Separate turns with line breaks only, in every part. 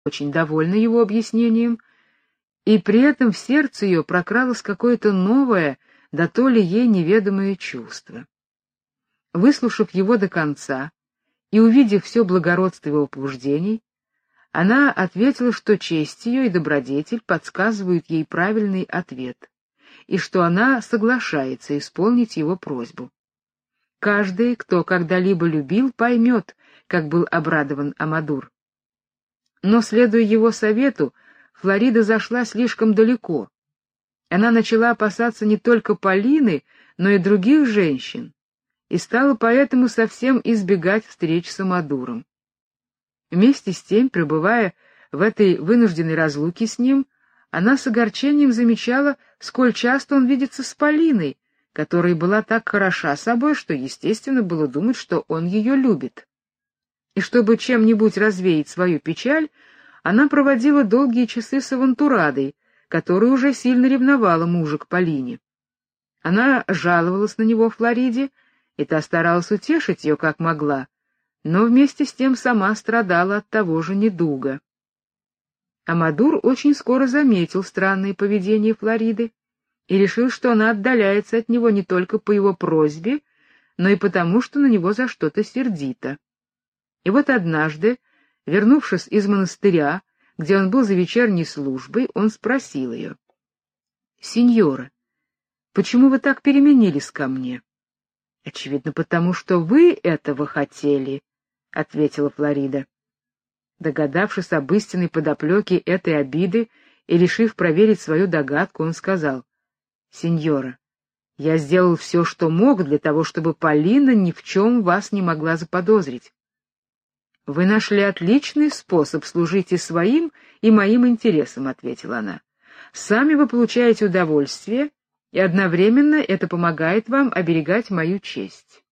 очень довольна его объяснением, и при этом в сердце ее прокралось какое-то новое, да то ли ей неведомое чувство. Выслушав его до конца и увидев все благородство его побуждений, она ответила, что честь ее и добродетель подсказывают ей правильный ответ, и что она соглашается исполнить его просьбу. Каждый, кто когда-либо любил, поймет, как был обрадован Амадур. Но, следуя его совету, Флорида зашла слишком далеко. Она начала опасаться не только Полины, но и других женщин, и стала поэтому совсем избегать встреч с Амадуром. Вместе с тем, пребывая в этой вынужденной разлуке с ним, она с огорчением замечала, сколь часто он видится с Полиной, которая была так хороша собой, что естественно было думать, что он ее любит. И чтобы чем-нибудь развеять свою печаль, она проводила долгие часы с Авантурадой, которая уже сильно ревновала мужа к Полине. Она жаловалась на него Флориде, и та старалась утешить ее как могла, но вместе с тем сама страдала от того же недуга. Амадур очень скоро заметил странное поведение Флориды и решил, что она отдаляется от него не только по его просьбе, но и потому, что на него за что-то сердита. И вот однажды, вернувшись из монастыря, где он был за вечерней службой, он спросил ее: «Синьора, почему вы так переменились ко мне?» «Очевидно, потому что вы этого хотели», — ответила Флорида. Догадавшись об истинной подоплеке этой обиды и решив проверить свою догадку, он сказал: «Синьора, я сделал все, что мог для того, чтобы Полина ни в чем вас не могла заподозрить. Вы нашли отличный способ служить и своим, и моим интересам», — ответила она. «Сами вы получаете удовольствие, и одновременно это помогает вам оберегать мою честь».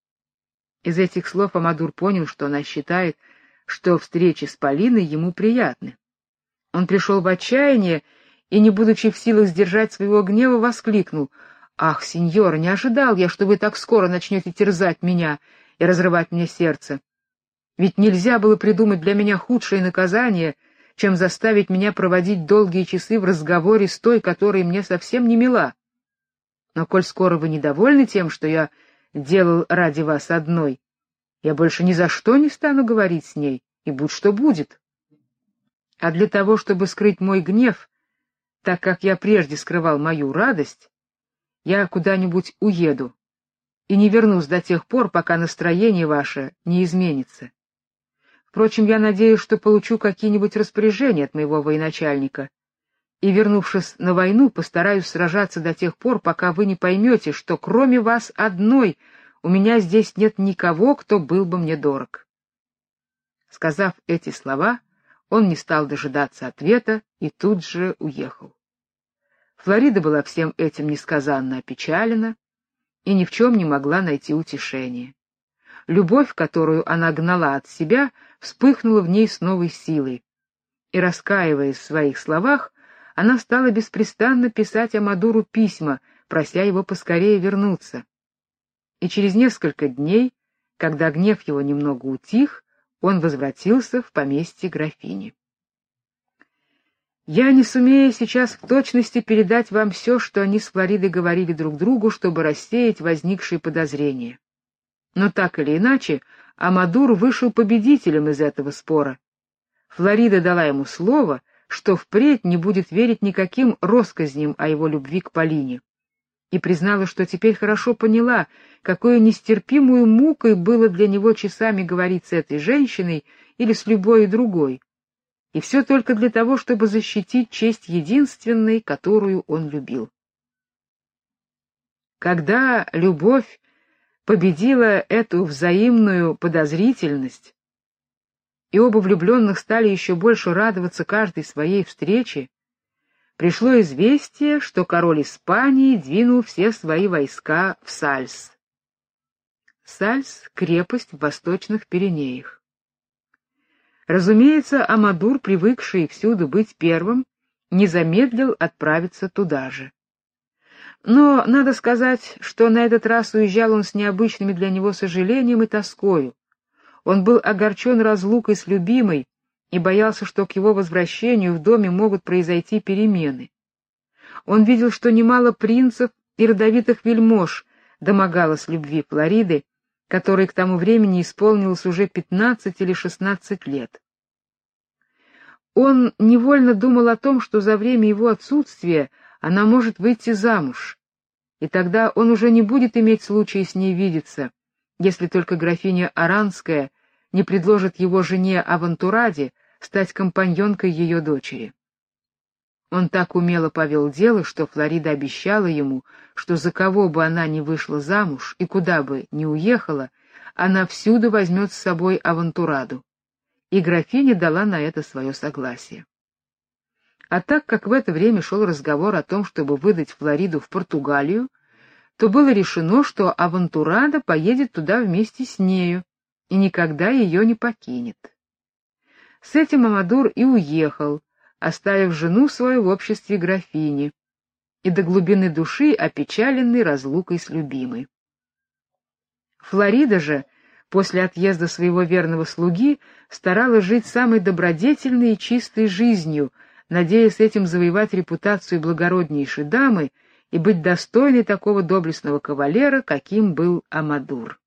Из этих слов Амадур понял, что она считает, что встречи с Полиной ему приятны. Он пришел в отчаяние и, не будучи в силах сдержать своего гнева, воскликнул: «Ах, сеньора, не ожидал я, что вы так скоро начнете терзать меня и разрывать мне сердце. Ведь нельзя было придумать для меня худшее наказание, чем заставить меня проводить долгие часы в разговоре с той, которая мне совсем не мила. Но коль скоро вы недовольны тем, что я делал ради вас одной, я больше ни за что не стану говорить с ней, и будь что будет. А для того, чтобы скрыть мой гнев, так как я прежде скрывал мою радость, я куда-нибудь уеду и не вернусь до тех пор, пока настроение ваше не изменится. Впрочем, я надеюсь, что получу какие-нибудь распоряжения от моего военачальника, и, вернувшись на войну, постараюсь сражаться до тех пор, пока вы не поймете, что кроме вас одной у меня здесь нет никого, кто был бы мне дорог». Сказав эти слова, он не стал дожидаться ответа и тут же уехал. Флорида была всем этим несказанно опечалена и ни в чем не могла найти утешения. Любовь, которую она гнала от себя, вспыхнула в ней с новой силой, и, раскаиваясь в своих словах, она стала беспрестанно писать Амадуру письма, прося его поскорее вернуться. И через несколько дней, когда гнев его немного утих, он возвратился в поместье графини. Я не сумею сейчас в точности передать вам все, что они с Флоридой говорили друг другу, чтобы рассеять возникшие подозрения. Но так или иначе, Амадур вышел победителем из этого спора. Флорида дала ему слово, что впредь не будет верить никаким россказням о его любви к Полине, и признала, что теперь хорошо поняла, какой нестерпимой мукой было для него часами говорить с этой женщиной или с любой другой, и все только для того, чтобы защитить честь единственной, которую он любил. Когда любовь победила эту взаимную подозрительность, и оба влюбленных стали еще больше радоваться каждой своей встрече, пришло известие, что король Испании двинул все свои войска в Сальс. Сальс — крепость в восточных Пиренеях. Разумеется, Амадур, привыкший всюду быть первым, не замедлил отправиться туда же. Но надо сказать, что на этот раз уезжал он с необычными для него сожалением и тоскою. Он был огорчен разлукой с любимой и боялся, что к его возвращению в доме могут произойти перемены. Он видел, что немало принцев и родовитых вельмож домогалось любви Флориды, которой к тому времени исполнилось уже 15 или 16 лет. Он невольно думал о том, что за время его отсутствия она может выйти замуж, и тогда он уже не будет иметь случая с ней видеться, если только графиня Аранская не предложит его жене Авантураде стать компаньонкой ее дочери. Он так умело повел дело, что Флорида обещала ему, что за кого бы она ни вышла замуж и куда бы ни уехала, она всюду возьмет с собой Авантураду. И графиня дала на это свое согласие. А так как в это время шел разговор о том, чтобы выдать Флориду в Португалию, то было решено, что Авантурада поедет туда вместе с нею и никогда ее не покинет. С этим Амадур и уехал, оставив жену свою в обществе графини, и до глубины души опечаленный разлукой с любимой. Флорида же, после отъезда своего верного слуги, старалась жить самой добродетельной и чистой жизнью, надеясь этим завоевать репутацию благороднейшей дамы и быть достойной такого доблестного кавалера, каким был Амадур.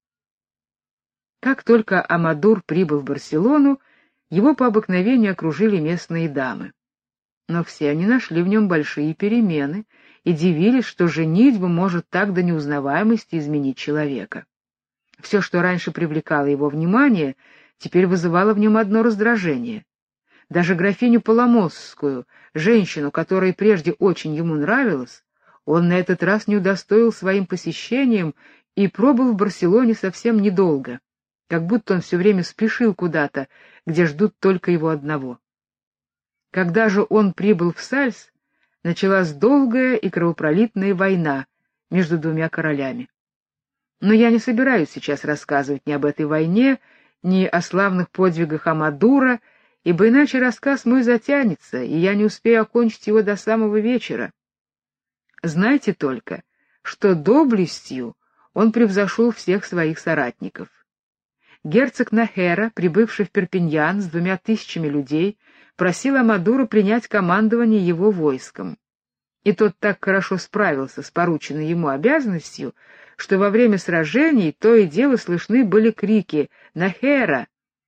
Как только Амадур прибыл в Барселону, его по обыкновению окружили местные дамы. Но все они нашли в нем большие перемены и дивились, что женитьба может так до неузнаваемости изменить человека. Все, что раньше привлекало его внимание, теперь вызывало в нем одно раздражение. Даже графиню Паломосскую, женщину, которая прежде очень ему нравилась, он на этот раз не удостоил своим посещением и пробыл в Барселоне совсем недолго, как будто он все время спешил куда-то, где ждут только его одного. Когда же он прибыл в Сальс, началась долгая и кровопролитная война между двумя королями. Но я не собираюсь сейчас рассказывать ни об этой войне, ни о славных подвигах Амадура, ибо иначе рассказ мой затянется, и я не успею окончить его до самого вечера. Знайте только, что доблестью он превзошел всех своих соратников. Герцог Нахера, прибывший в Перпиньян с 2000 людей, просил Амадура принять командование его войском. И тот так хорошо справился с порученной ему обязанностью, что во время сражений то и дело слышны были крики «Нахера!».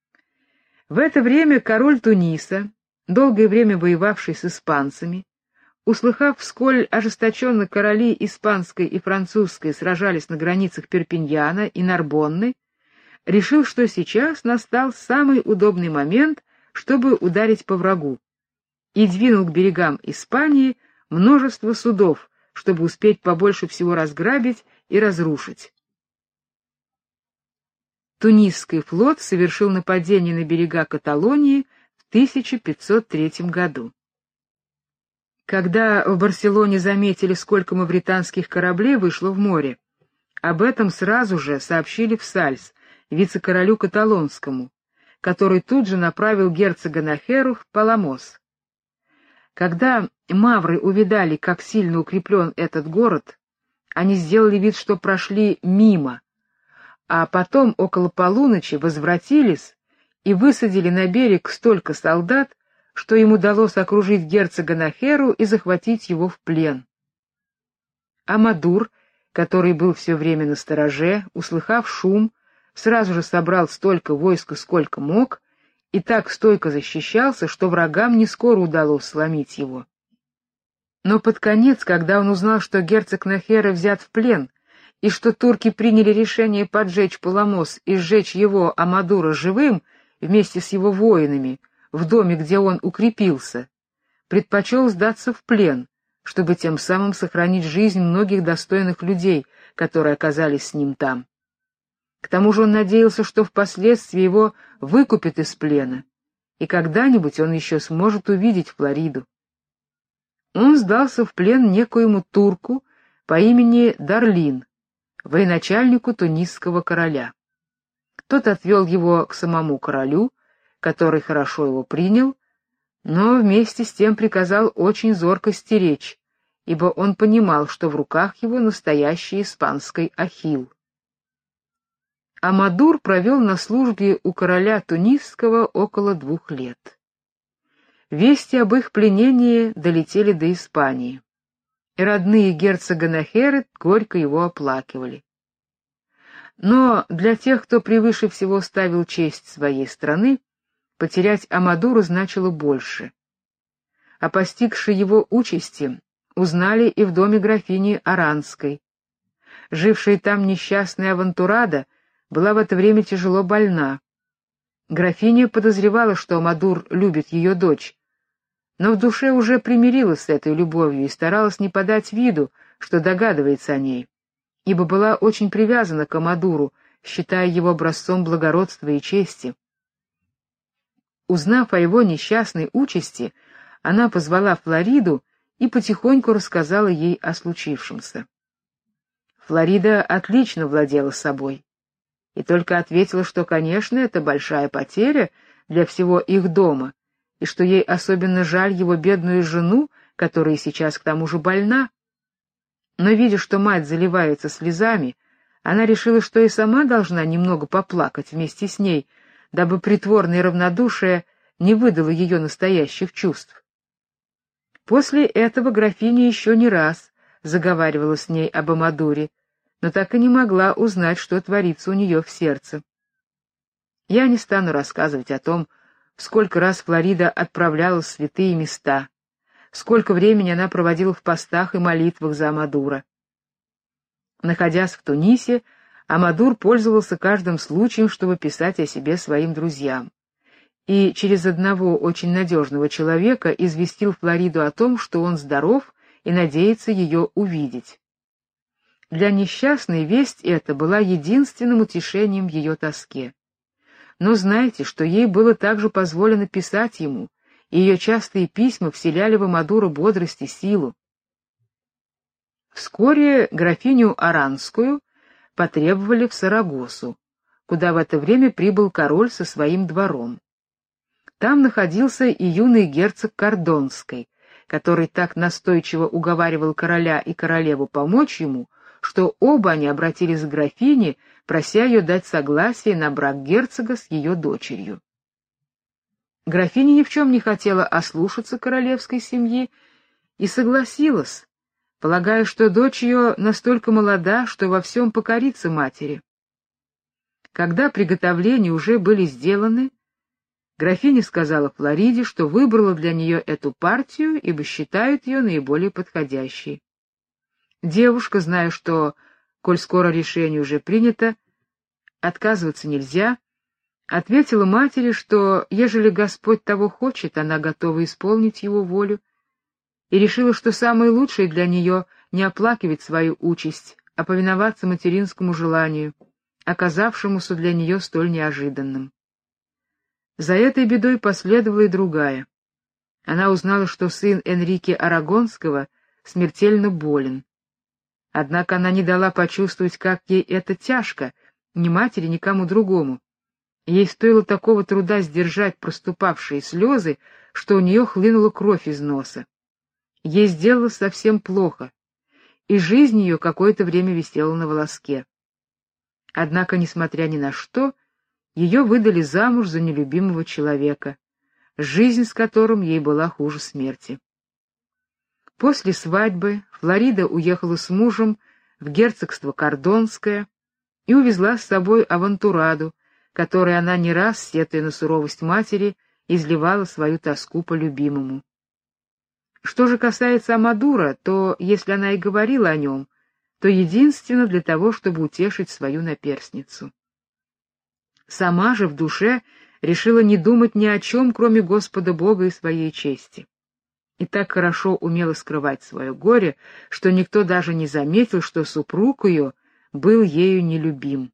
В это время король Туниса, долгое время воевавший с испанцами, услыхав, сколь ожесточенно короли испанской и французской сражались на границах Перпиньяна и Нарбонны, решил, что сейчас настал самый удобный момент, чтобы ударить по врагу, и двинул к берегам Испании множество судов, чтобы успеть побольше всего разграбить и разрушить. Тунисский флот совершил нападение на берега Каталонии в 1503 году. Когда в Барселоне заметили, сколько мавританских кораблей вышло в море, об этом сразу же сообщили в Сальс, вице-королю Каталонскому, который тут же направил герцога Нахеру в Паламос. Когда мавры увидали, как сильно укреплен этот город, они сделали вид, что прошли мимо, а потом около полуночи возвратились и высадили на берег столько солдат, что им удалось окружить герцога Нахеру и захватить его в плен. Амадур, который был все время настороже, услыхав шум, сразу же собрал столько войска, сколько мог, и так стойко защищался, что врагам не скоро удалось сломить его. Но под конец, когда он узнал, что герцог Нахера взят в плен, и что турки приняли решение поджечь Паламос и сжечь его, Амадура, живым, вместе с его воинами, в доме, где он укрепился, предпочел сдаться в плен, чтобы тем самым сохранить жизнь многих достойных людей, которые оказались с ним там. К тому же он надеялся, что впоследствии его выкупят из плена, и когда-нибудь он еще сможет увидеть Флориду. Он сдался в плен некоему турку по имени Дарлин, военачальнику тунисского короля. Тот отвел его к самому королю, который хорошо его принял, но вместе с тем приказал очень зорко стеречь, ибо он понимал, что в руках его настоящий испанский Ахилл. Амадур провел на службе у короля тунисского около 2 лет. вести об их пленении долетели до Испании, и родные герцога Нахеры горько его оплакивали. Но для тех, кто превыше всего ставил честь своей страны, потерять Амадуру значило больше. О постигшей его участи узнали и в доме графини Аранской. Жившая там несчастная Авантурада была в это время тяжело больна. Графиня подозревала, что Амадур любит ее дочь, но в душе уже примирилась с этой любовью и старалась не подать виду, что догадывается о ней, ибо была очень привязана к Амадуру, считая его образцом благородства и чести. Узнав о его несчастной участи, она позвала Флориду и потихоньку рассказала ей о случившемся. Флорида отлично владела собой и только ответила, что, конечно, это большая потеря для всего их дома, и что ей особенно жаль его бедную жену, которая сейчас к тому же больна. Но, видя, что мать заливается слезами, она решила, что и сама должна немного поплакать вместе с ней, дабы притворное равнодушие не выдало ее настоящих чувств. После этого графиня еще не раз заговаривала с ней об Амадуре, но так и не могла узнать, что творится у нее в сердце. Я не стану рассказывать о том, сколько раз Флорида отправлялась в святые места, сколько времени она проводила в постах и молитвах за Амадура. Находясь в Тунисе, Амадур пользовался каждым случаем, чтобы писать о себе своим друзьям, и через одного очень надежного человека известил Флориду о том, что он здоров и надеется ее увидеть. Для несчастной весть эта была единственным утешением в ее тоске. Но знайте, что ей было также позволено писать ему, и ее частые письма вселяли в Амадура бодрость и силу. Вскоре графиню Аранскую потребовали в Сарагосу, куда в это время прибыл король со своим двором. Там находился и юный герцог Кордонской, который так настойчиво уговаривал короля и королеву помочь ему, что оба они обратились к графине, прося ее дать согласие на брак герцога с ее дочерью. Графиня ни в чем не хотела ослушаться королевской семьи и согласилась, полагая, что дочь ее настолько молода, что во всем покорится матери. Когда приготовления уже были сделаны, графиня сказала Флориде, что выбрала для нее эту партию, ибо считает ее наиболее подходящей. Девушка, зная, что, коль скоро решение уже принято, отказываться нельзя, ответила матери, что, ежели Господь того хочет, она готова исполнить его волю, и решила, что самое лучшее для нее не оплакивать свою участь, а повиноваться материнскому желанию, оказавшемуся для нее столь неожиданным. За этой бедой последовала и другая. Она узнала, что сын Энрике Арагонского смертельно болен. Однако она не дала почувствовать, как ей это тяжко, ни матери, ни кому другому. Ей стоило такого труда сдержать проступавшие слезы, что у нее хлынула кровь из носа. Ей сделалось совсем плохо, и жизнь ее какое-то время висела на волоске. Однако, несмотря ни на что, ее выдали замуж за нелюбимого человека, жизнь с которым ей была хуже смерти. После свадьбы Флорида уехала с мужем в герцогство Кордонское и увезла с собой Авантураду, которой она не раз, сетуя на суровость матери, изливала свою тоску по любимому. Что же касается Амадура, то, если она и говорила о нем, то единственно для того, чтобы утешить свою наперсницу. Сама же в душе решила не думать ни о чем, кроме Господа Бога и своей чести. И так хорошо умела скрывать свое горе, что никто даже не заметил, что супруг ее был ею нелюбим.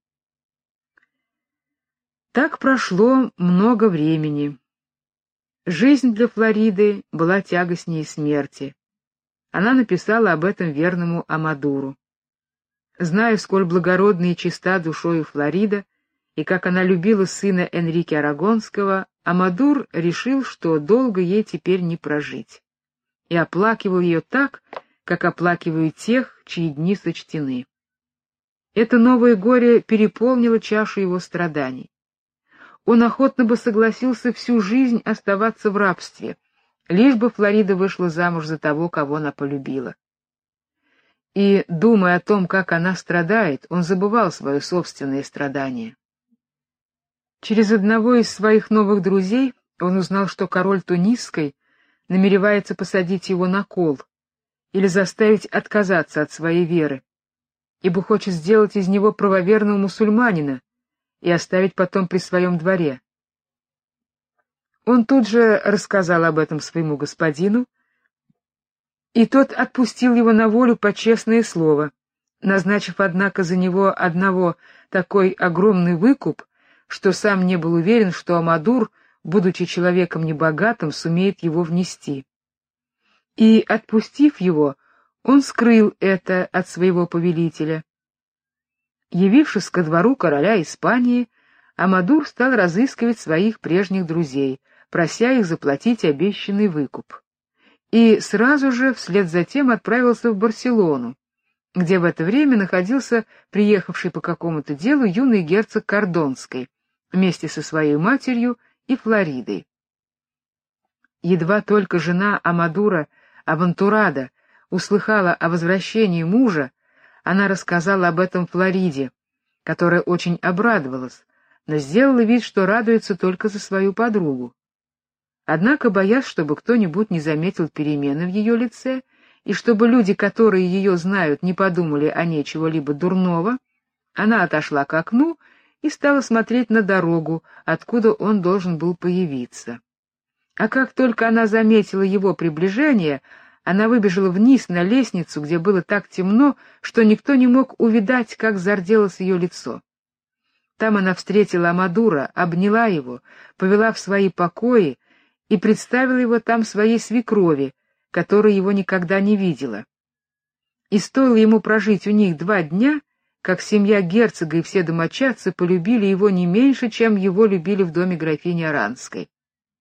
Так прошло много времени. Жизнь для Флориды была тягостнее смерти. Она написала об этом верному Амадуру. Зная, сколь благородна и чиста душою Флорида, и как она любила сына Энрике Арагонского, Амадур решил, что долго ей теперь не прожить, и оплакивал ее так, как оплакивают тех, чьи дни сочтены. Это новое горе переполнило чашу его страданий. Он охотно бы согласился всю жизнь оставаться в рабстве, лишь бы Флорида вышла замуж за того, кого она полюбила. И, думая о том, как она страдает, он забывал свое собственное страдание. Через одного из своих новых друзей он узнал, что король Тунисской намеревается посадить его на кол или заставить отказаться от своей веры, ибо хочет сделать из него правоверного мусульманина и оставить потом при своем дворе. Он тут же рассказал об этом своему господину, и тот отпустил его на волю по честное слово, назначив, однако, за него одного такой огромный выкуп, что сам не был уверен, что Амадур, будучи человеком небогатым, сумеет его внести. И, отпустив его, он скрыл это от своего повелителя. Явившись ко двору короля Испании, Амадур стал разыскивать своих прежних друзей, прося их заплатить обещанный выкуп. И сразу же вслед за тем отправился в Барселону, где в это время находился приехавший по какому-то делу юный герцог Кордонской, вместе со своей матерью и Флоридой. Едва только жена Амадура, Авантурада, услыхала о возвращении мужа, она рассказала об этом Флориде, которая очень обрадовалась, но сделала вид, что радуется только за свою подругу. Однако, боясь, чтобы кто-нибудь не заметил перемены в ее лице, и чтобы люди, которые ее знают, не подумали о ней чего-либо дурного, она отошла к окну и стала смотреть на дорогу, откуда он должен был появиться. А как только она заметила его приближение, она выбежала вниз на лестницу, где было так темно, что никто не мог увидать, как зарделось ее лицо. Там она встретила Амадура, обняла его, повела в свои покои и представила его там своей свекрови, которая его никогда не видела. И стоило ему прожить у них 2 дня, как семья герцога и все домочадцы полюбили его не меньше, чем его любили в доме графини Оранской.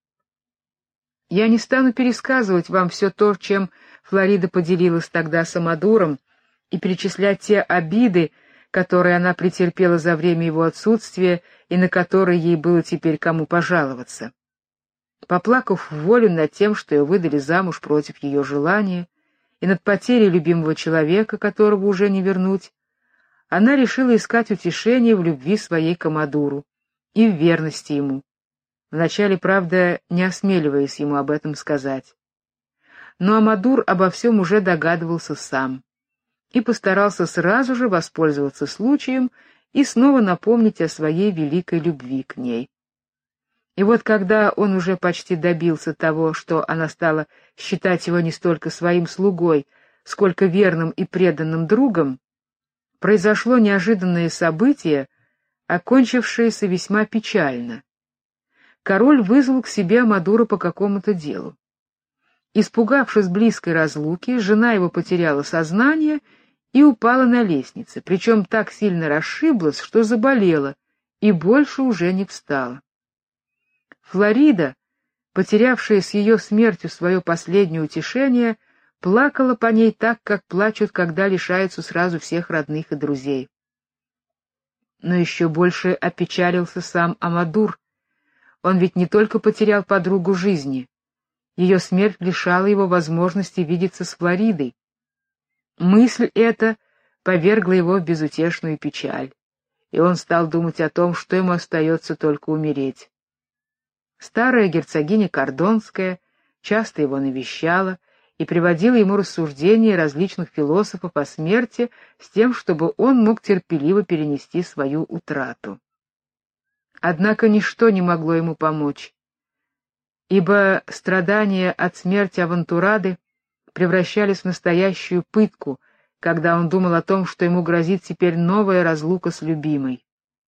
Я не стану пересказывать вам все то, чем Флорида поделилась тогда с Амадуром, и перечислять те обиды, которые она претерпела за время его отсутствия и на которые ей было теперь кому пожаловаться. Поплакав вволю над тем, что ее выдали замуж против ее желания, и над потерей любимого человека, которого уже не вернуть, она решила искать утешение в любви своей к Амадуру и в верности ему, вначале, правда, не осмеливаясь ему об этом сказать. Но Амадур обо всем уже догадывался сам и постарался сразу же воспользоваться случаем и снова напомнить о своей великой любви к ней. И вот когда он уже почти добился того, что она стала считать его не столько своим слугой, сколько верным и преданным другом, произошло неожиданное событие, окончившееся весьма печально. Король вызвал к себе Амадура по какому-то делу. Испугавшись близкой разлуки, жена его потеряла сознание и упала на лестнице, причем так сильно расшиблась, что заболела и больше уже не встала. Флорида, потерявшая с ее смертью свое последнее утешение, плакала по ней так, как плачут, когда лишаются сразу всех родных и друзей. Но еще больше опечалился сам Амадур. Он ведь не только потерял подругу жизни, ее смерть лишала его возможности видеться с Флоридой. Мысль эта повергла его в безутешную печаль, и он стал думать о том, что ему остается только умереть. Старая герцогиня Кордонская часто его навещала и приводила ему рассуждения различных философов о смерти с тем, чтобы он мог терпеливо перенести свою утрату. Однако ничто не могло ему помочь, ибо страдания от смерти Авантурады превращались в настоящую пытку, когда он думал о том, что ему грозит теперь новая разлука с любимой.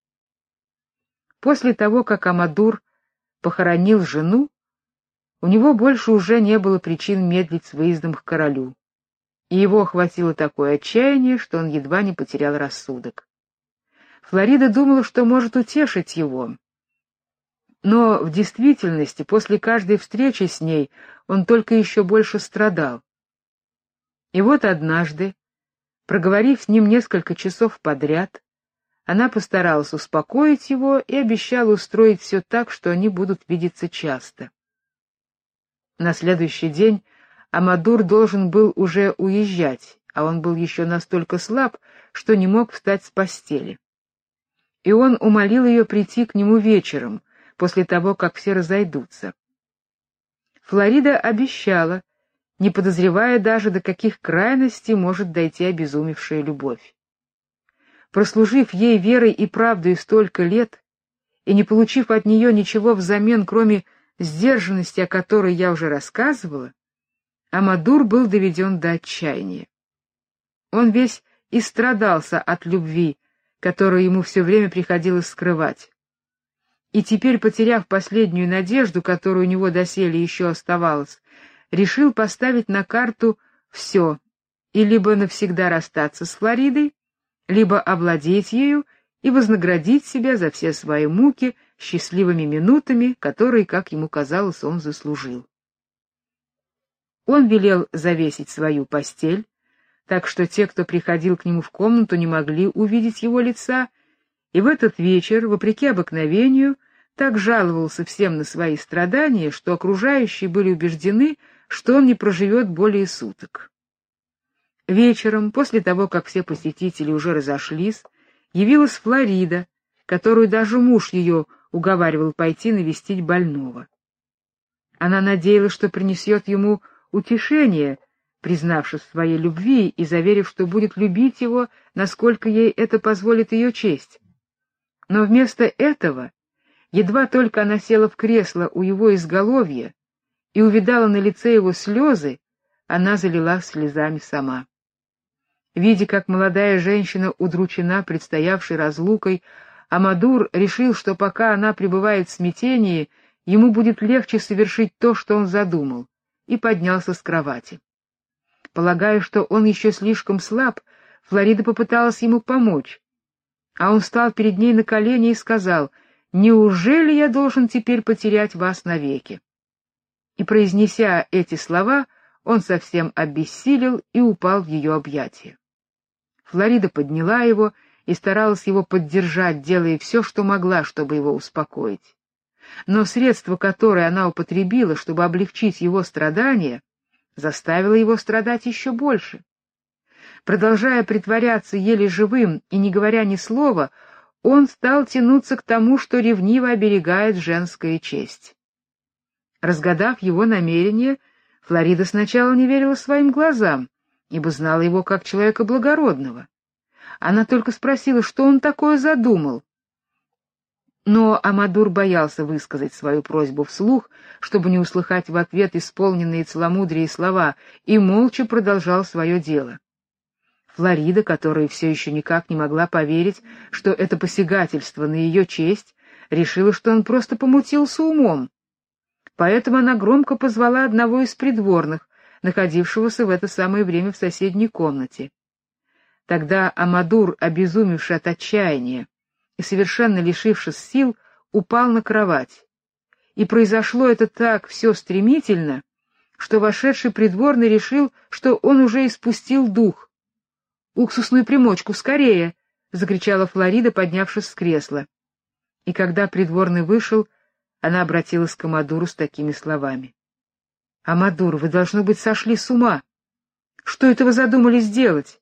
После того, как Амадур похоронил жену, у него больше уже не было причин медлить с выездом к королю, и его охватило такое отчаяние, что он едва не потерял рассудок. Флорида думала, что может утешить его, но в действительности после каждой встречи с ней он только еще больше страдал. И вот однажды, проговорив с ним несколько часов подряд, она постаралась успокоить его и обещала устроить все так, что они будут видеться часто. На следующий день Амадур должен был уже уезжать, а он был еще настолько слаб, что не мог встать с постели. И он умолил ее прийти к нему вечером, после того, как все разойдутся. Флорида обещала, не подозревая даже, до каких крайностей может дойти обезумевшая любовь. Прослужив ей верой и правдой столько лет и не получив от нее ничего взамен, кроме сдержанности, о которой я уже рассказывала, Амадур был доведен до отчаяния. Он весь истрадался от любви, которую ему все время приходилось скрывать. И теперь, потеряв последнюю надежду, которую у него доселе еще оставалась, решил поставить на карту все, и либо навсегда расстаться с Флоридой, либо овладеть ею и вознаградить себя за все свои муки счастливыми минутами, которые, как ему казалось, он заслужил. Он велел завесить свою постель, так что те, кто приходил к нему в комнату, не могли увидеть его лица, и в этот вечер, вопреки обыкновению, так жаловался всем на свои страдания, что окружающие были убеждены, что он не проживет более суток. Вечером, после того, как все посетители уже разошлись, явилась Флорида, которую даже муж ее уговаривал пойти навестить больного. Она надеялась, что принесет ему утешение, признавшись в своей любви и заверив, что будет любить его, насколько ей это позволит ее честь. Но вместо этого, едва только она села в кресло у его изголовья и увидала на лице его слезы, она залилась слезами сама. Видя, как молодая женщина удручена предстоявшей разлукой, Амадур решил, что пока она пребывает в смятении, ему будет легче совершить то, что он задумал, и поднялся с кровати. Полагая, что он еще слишком слаб, Флорида попыталась ему помочь, а он встал перед ней на колени и сказал: «Неужели я должен теперь потерять вас навеки?» И, произнеся эти слова, он совсем обессилел и упал в ее объятия. Флорида подняла его и старалась его поддержать, делая все, что могла, чтобы его успокоить. Но средство, которое она употребила, чтобы облегчить его страдания, заставило его страдать еще больше. Продолжая притворяться еле живым и не говоря ни слова, он стал тянуться к тому, что ревниво оберегает женская честь. Разгадав его намерение, Флорида сначала не верила своим глазам, ибо знала его как человека благородного. Она только спросила, что он такое задумал. Но Амадур боялся высказать свою просьбу вслух, чтобы не услыхать в ответ исполненные целомудрия слова, и молча продолжал свое дело. Флорида, которая все еще никак не могла поверить, что это посягательство на ее честь, решила, что он просто помутился умом. Поэтому она громко позвала одного из придворных, находившегося в это самое время в соседней комнате. Тогда Амадур, обезумевший от отчаяния и совершенно лишившись сил, упал на кровать. И произошло это так все стремительно, что вошедший придворный решил, что он уже испустил дух. «Уксусную примочку, скорее!» — закричала Флорида, поднявшись с кресла. И когда придворный вышел, она обратилась к Амадуру с такими словами: «Амадур, вы, должно быть, сошли с ума. Что это вы задумали сделать?»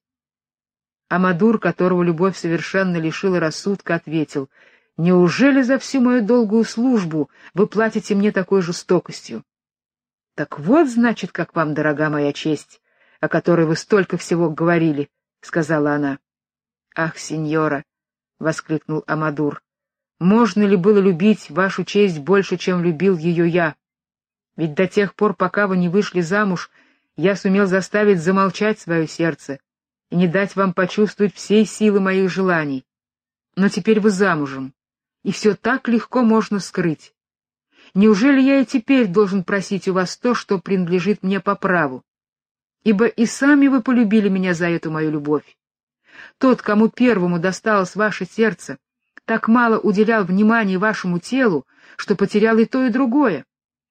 Амадур, которого любовь совершенно лишила рассудка, ответил: «Неужели за всю мою долгую службу вы платите мне такой жестокостью?» «Так вот, значит, как вам дорога моя честь, о которой вы столько всего говорили», — сказала она. «Ах, сеньора!» — воскликнул Амадур. «Можно ли было любить вашу честь больше, чем любил ее я? Ведь до тех пор, пока вы не вышли замуж, я сумел заставить замолчать свое сердце и не дать вам почувствовать всей силы моих желаний. Но теперь вы замужем, и все так легко можно скрыть. Неужели я и теперь должен просить у вас то, что принадлежит мне по праву? Ибо и сами вы полюбили меня за эту мою любовь. Тот, кому первому досталось ваше сердце, так мало уделял внимания вашему телу, что потерял и то, и другое.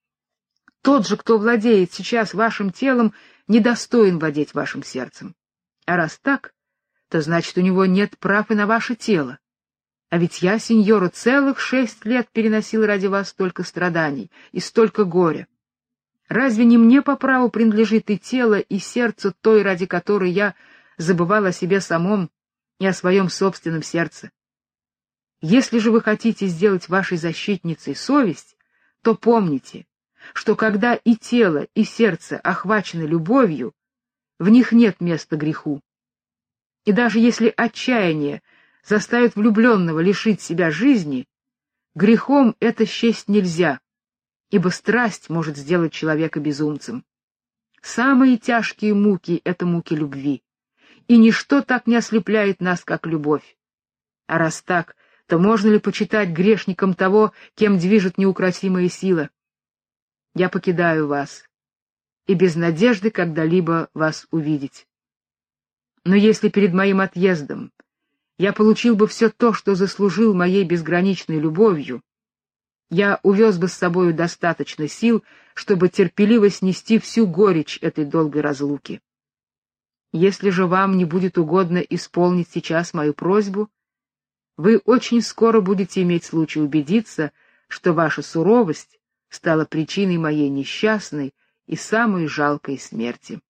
Тот же, кто владеет сейчас вашим телом, недостоин владеть вашим сердцем. А раз так, то значит, у него нет прав и на ваше тело. А ведь я, сеньора, целых 6 лет переносил ради вас столько страданий и столько горя. Разве не мне по праву принадлежит и тело, и сердце той, ради которой я забывал о себе самом и о своем собственном сердце? Если же вы хотите сделать вашей защитницей совесть, то помните, что когда и тело, и сердце охвачены любовью, в них нет места греху. И даже если отчаяние заставит влюбленного лишить себя жизни, грехом это счесть нельзя, ибо страсть может сделать человека безумцем. Самые тяжкие муки — это муки любви, и ничто так не ослепляет нас, как любовь. А раз так, то можно ли почитать грешником того, кем движет неукротимая сила? Я покидаю вас, и без надежды когда-либо вас увидеть. Но если перед моим отъездом я получил бы все то, что заслужил моей безграничной любовью, я увез бы с собою достаточно сил, чтобы терпеливо снести всю горечь этой долгой разлуки. Если же вам не будет угодно исполнить сейчас мою просьбу, вы очень скоро будете иметь случай убедиться, что ваша суровость стала причиной моей несчастной и самой жалкой смерти.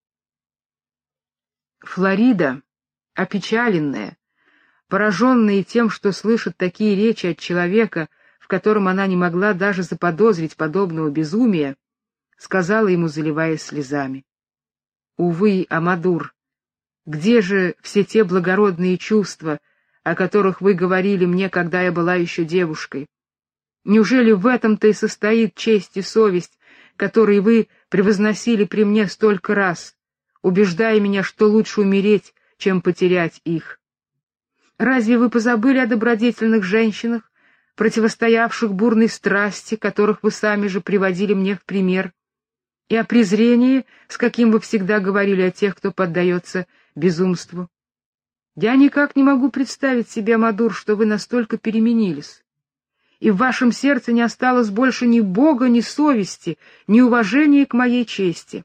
Флорида, опечаленная, пораженная тем, что слышит такие речи от человека, в котором она не могла даже заподозрить подобного безумия, сказала ему, заливаясь слезами: «Увы, Амадур, где же все те благородные чувства, о которых вы говорили мне, когда я была еще девушкой? Неужели в этом-то и состоит честь и совесть, которые вы превозносили при мне столько раз, убеждая меня, что лучше умереть, чем потерять их? Разве вы позабыли о добродетельных женщинах, противостоявших бурной страсти, которых вы сами же приводили мне в пример, и о презрении, с каким вы всегда говорили о тех, кто поддается безумству? Я никак не могу представить себе, Амадур, что вы настолько переменились, и в вашем сердце не осталось больше ни Бога, ни совести, ни уважения к моей чести.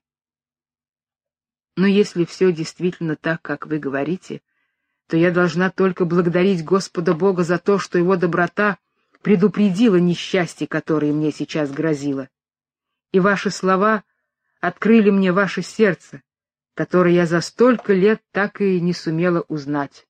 Но если все действительно так, как вы говорите, то я должна только благодарить Господа Бога за то, что его доброта предупредила несчастье, которое мне сейчас грозило. И ваши слова открыли мне ваше сердце, которое я за столько лет так и не сумела узнать.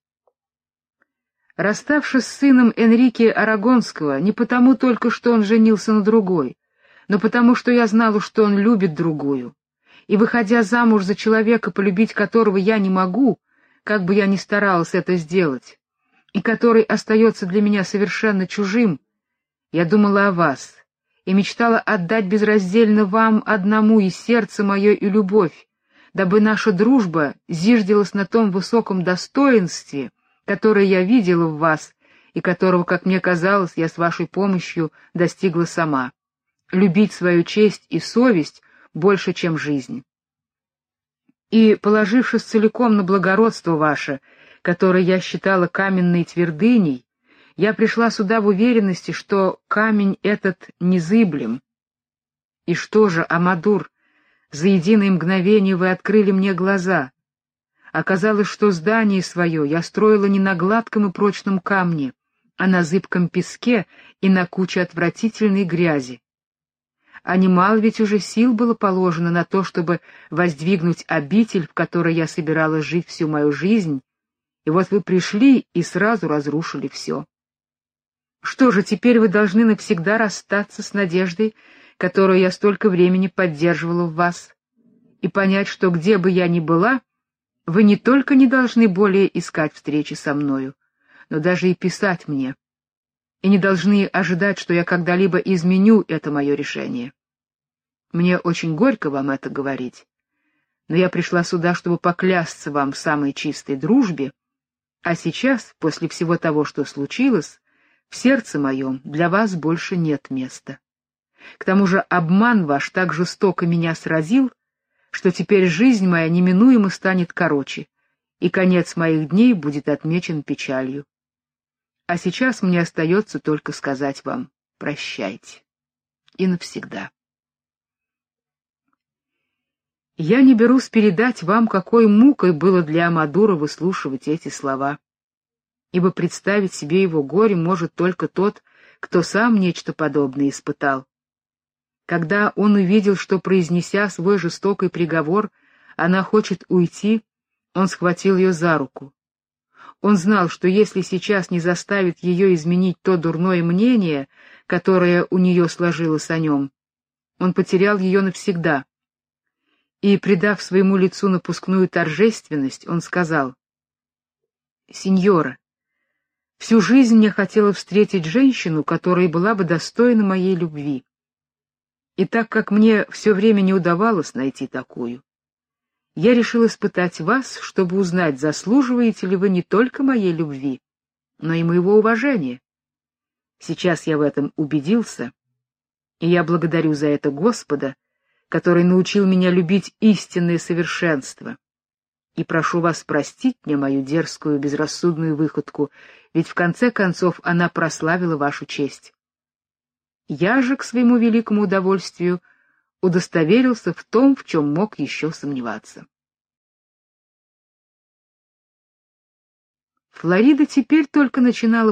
Расставшись с сыном Энрике Арагонского, не потому только, что он женился на другой, но потому, что я знала, что он любит другую, и, выходя замуж за человека, полюбить которого я не могу, как бы я ни старалась это сделать, и который остается для меня совершенно чужим, я думала о вас и мечтала отдать безраздельно вам одному и сердце мое, и любовь, дабы наша дружба зиждилась на том высоком достоинстве, которое я видела в вас и которого, как мне казалось, я с вашей помощью достигла сама. Любить свою честь и совесть больше, чем жизнь. И, положившись целиком на благородство ваше, которое я считала каменной твердыней, я пришла сюда в уверенности, что камень этот незыблем. И что же, Амадур, за единое мгновение вы открыли мне глаза. Оказалось, что здание свое я строила не на гладком и прочном камне, а на зыбком песке и на куче отвратительной грязи. А немало ведь уже сил было положено на то, чтобы воздвигнуть обитель, в которой я собиралась жить всю мою жизнь, и вот вы пришли и сразу разрушили все. Что же, теперь вы должны навсегда расстаться с надеждой, которую я столько времени поддерживала в вас, и понять, что где бы я ни была, вы не только не должны более искать встречи со мною, но даже и писать мне, и не должны ожидать, что я когда-либо изменю это мое решение. Мне очень горько вам это говорить, но я пришла сюда, чтобы поклясться вам в самой чистой дружбе, а сейчас, после всего того, что случилось, в сердце моем для вас больше нет места. К тому же обман ваш так жестоко меня сразил, что теперь жизнь моя неминуемо станет короче, и конец моих дней будет отмечен печалью. А сейчас мне остается только сказать вам прощайте. И навсегда. Я не берусь передать вам, какой мукой было для Амадура выслушивать эти слова, ибо представить себе его горе может только тот, кто сам нечто подобное испытал. Когда он увидел, что, произнеся свой жестокий приговор, она хочет уйти, он схватил ее за руку. Он знал, что если сейчас не заставит ее изменить то дурное мнение, которое у нее сложилось о нем, он потерял ее навсегда. И, придав своему лицу напускную торжественность, он сказал: «Сеньора, всю жизнь мне хотела встретить женщину, которая была бы достойна моей любви. И так как мне все время не удавалось найти такую, я решил испытать вас, чтобы узнать, заслуживаете ли вы не только моей любви, но и моего уважения. Сейчас я в этом убедился, и я благодарю за это Господа, который научил меня любить истинное совершенство. И прошу вас простить мне мою дерзкую, безрассудную выходку, ведь в конце концов она прославила вашу честь. Я же, к своему великому удовольствию, удостоверился в том, в чем мог еще сомневаться». Флорида теперь только начинала